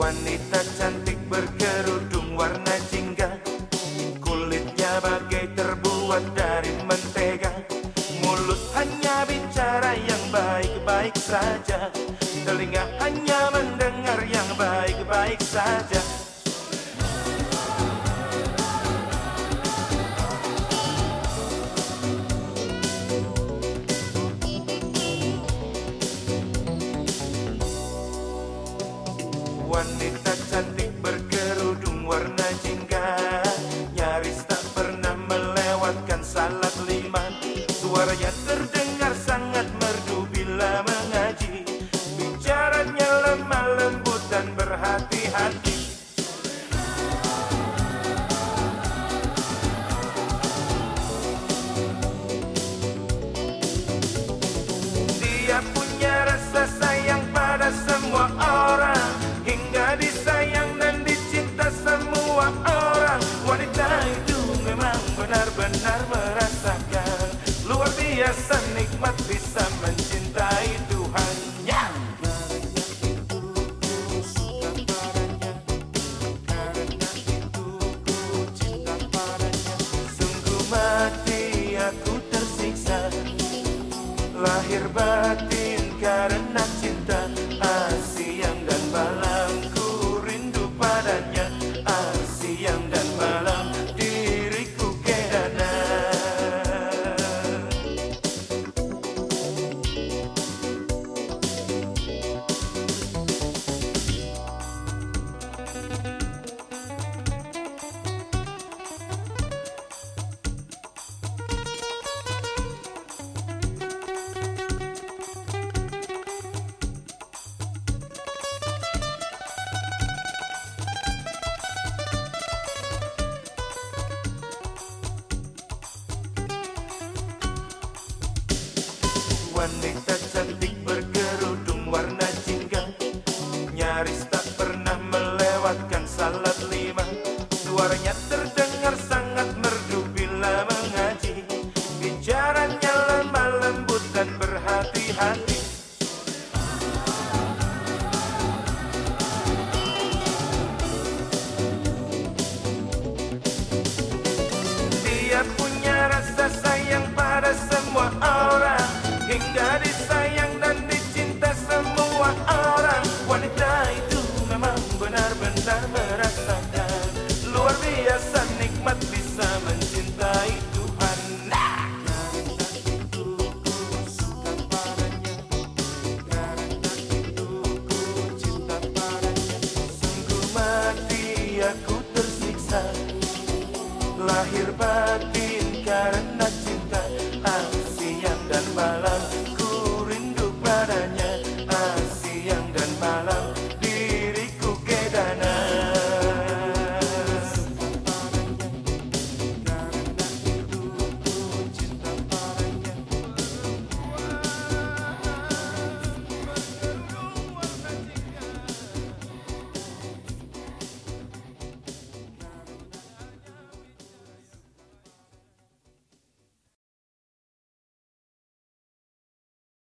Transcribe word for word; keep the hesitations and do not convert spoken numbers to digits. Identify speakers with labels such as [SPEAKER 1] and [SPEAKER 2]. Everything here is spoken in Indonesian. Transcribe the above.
[SPEAKER 1] Wanita cantik berkerudung warna jingga, kulitnya bagai terbuat dari mentega. Mulut hanya bicara yang baik-baik saja, telinga hanya mendengar yang baik-baik saja. Wanita cantik berkerudung warna jingga, nyaris tak pernah melewatkan salat lima. Suaranya terdengar sangat merdu bila mengaji, bicaranya lemah lembut dan berhati-hati. Dia punya rasa sayang pada semua orang, hingga disayang dan dicinta semua orang. Wanita itu memang benar-benar merasakan luar biasa nikmat bisa mencintai Tuhan. Yeah! Sungguh mati aku tersiksa, lahir batin karena cinta. Ah, siang dan malam ku rindu padanya, ah, siang dan malam diriku kedana. Wanita cantik berkerudung warna jingga, nyaris tak pernah melewatkan salat lima. Suaranya terdengar sangat merdu bila mengaji, bicaranya lemah lembut dan berhati-hati. Dia punya rasa sayang pada semua orang, hingga disayang dan dicinta semua orang. Wanita itu memang benar-benar merasakan luar biasa nikmat bisa mencintai Tuhan. Nah! Sungguh mati aku tersiksa, lahir batin karena cinta. Ah, siang dan malam ku rindu padanya.